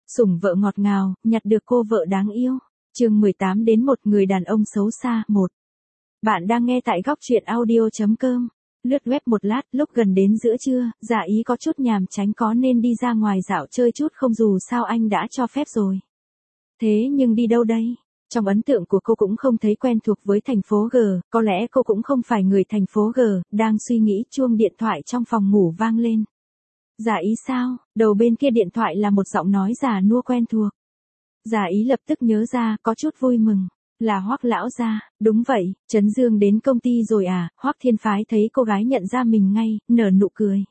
Sủng vợ ngọt ngào, nhặt được cô vợ đáng yêu. Chương 18 đến một người đàn ông xấu xa. 1. Bạn đang nghe tại góc truyện audio.com. Lướt web một lát, lúc gần đến giữa trưa, Dạ Ý có chút nhàm chán có nên đi ra ngoài dạo chơi chút không, dù sao anh đã cho phép rồi. Thế nhưng đi đâu đây? Trong ấn tượng của cô cũng không thấy quen thuộc với thành phố G, có lẽ cô cũng không phải người thành phố G, đang suy nghĩ chuông điện thoại trong phòng ngủ vang lên. Dạ Ý sao? Đầu bên kia điện thoại là một giọng nói già nua quen thuộc. Dạ Ý lập tức nhớ ra, có chút vui mừng. Là Hoắc lão gia. Đúng vậy, Trấn Dương đến công ty rồi à? Hoắc Thiên Phái thấy cô gái nhận ra mình ngay, nở nụ cười.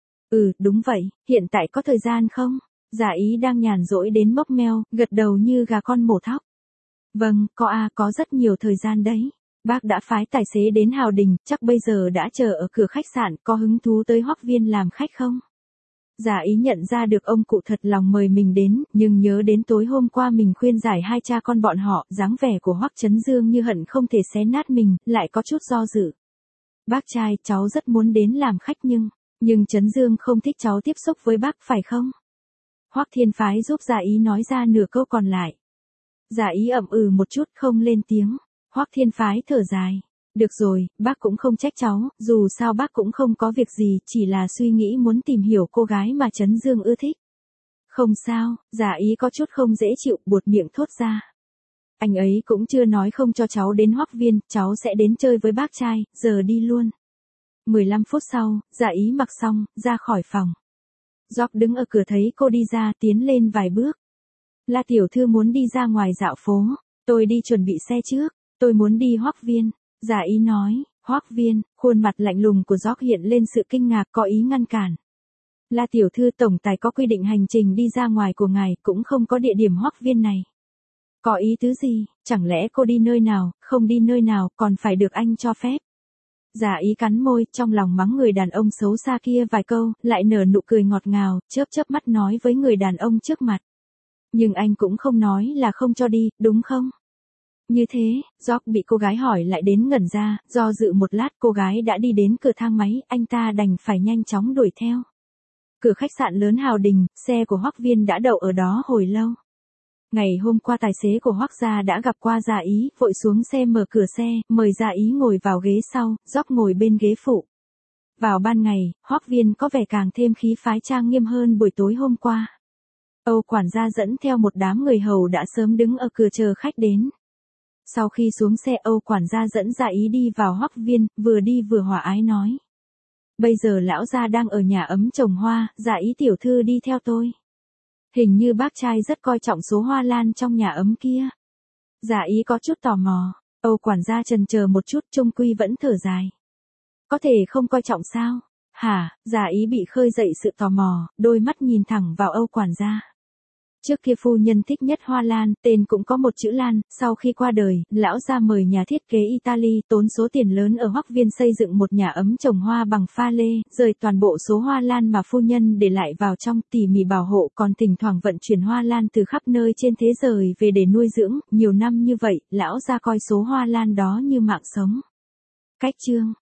Đúng vậy, hiện tại có thời gian không? Dạ Ý đang nhàn rỗi đến mốc meo, gật đầu như gà con mổ thóc. Vâng, có rất nhiều thời gian đấy. Bác đã phái tài xế đến Hào Đình, chắc bây giờ đã chờ ở cửa khách sạn, có hứng thú tới Hoắc Viên làm khách không? Dạ Ý nhận ra được ông cụ thật lòng mời mình đến, nhưng nhớ đến tối hôm qua mình khuyên giải hai cha con bọn họ, dáng vẻ của Hoắc Trấn Dương như hận không thể xé nát mình, lại có chút do dự. Bác trai, cháu rất muốn đến làm khách nhưng Trấn Dương không thích cháu tiếp xúc với bác phải không? Hoắc Thiên Phái giúp Dạ Ý nói ra nửa câu còn lại. Dạ Ý ậm một chút không lên tiếng. Hoắc Thiên Phái thở dài. Được rồi, bác cũng không trách cháu, dù sao bác cũng không có việc gì, chỉ là suy nghĩ muốn tìm hiểu cô gái mà Trấn Dương ưa thích. Không sao, Dạ Ý có chút không dễ chịu, buột miệng thốt ra. Anh ấy cũng chưa nói không cho cháu đến Hoắc Viên, cháu sẽ đến chơi với bác trai, giờ đi luôn. 15 phút sau, Dạ Ý mặc xong, ra khỏi phòng. Gióc đứng ở cửa thấy cô đi ra, tiến lên vài bước. La tiểu thư muốn đi ra ngoài dạo phố, tôi đi chuẩn bị xe trước, tôi muốn đi Hoắc Viên. Dạ Ý nói. Hoắc Viên. Khuôn mặt lạnh lùng của Gióc hiện lên sự kinh ngạc, có ý ngăn cản. La tiểu thư, tổng tài có quy định hành trình đi ra ngoài của ngài, cũng không có địa điểm Hoắc Viên này. Có ý tứ gì? Chẳng lẽ cô đi nơi nào, không đi nơi nào, còn phải được anh cho phép? Dạ Ý cắn môi, trong lòng mắng người đàn ông xấu xa kia vài câu, lại nở nụ cười ngọt ngào, chớp mắt nói với người đàn ông trước mặt. Nhưng anh cũng không nói là không cho đi, đúng không? Như thế, Gióc bị cô gái hỏi lại đến ngẩn ra, do dự một lát cô gái đã đi đến cửa thang máy, anh ta đành phải nhanh chóng đuổi theo. Cửa khách sạn lớn Hào Đình, xe của Hoắc Viên đã đậu ở đó hồi lâu. Ngày hôm qua tài xế của Hoắc gia đã gặp qua Dạ Ý, vội xuống xe mở cửa xe, mời Dạ Ý ngồi vào ghế sau, Gióc ngồi bên ghế phụ. Vào ban ngày, Hoắc Viên có vẻ càng thêm khí phái trang nghiêm hơn buổi tối hôm qua. Âu quản gia dẫn theo một đám người hầu đã sớm đứng ở cửa chờ khách đến. Sau khi xuống xe, Âu quản gia dẫn Dạ Ý đi vào Hoắc Viên, vừa đi vừa hòa ái nói. Bây giờ lão gia đang ở nhà ấm trồng hoa, Dạ Ý tiểu thư đi theo tôi. Hình như bác trai rất coi trọng số hoa lan trong nhà ấm kia. Dạ Ý có chút tò mò. Âu quản gia chần chờ một chút, chung quy vẫn thở dài. Có thể không coi trọng sao? Hả? Dạ Ý bị khơi dậy sự tò mò, đôi mắt nhìn thẳng vào Âu quản gia. Trước kia phu nhân thích nhất hoa lan, tên cũng có một chữ Lan, sau khi qua đời, lão gia mời nhà thiết kế Italy tốn số tiền lớn ở Hoắc Viên xây dựng một nhà ấm trồng hoa bằng pha lê, rời toàn bộ số hoa lan mà phu nhân để lại vào trong, tỉ mỉ bảo hộ, còn thỉnh thoảng vận chuyển hoa lan từ khắp nơi trên thế giới về để nuôi dưỡng, nhiều năm như vậy, lão gia coi số hoa lan đó như mạng sống. Cách chương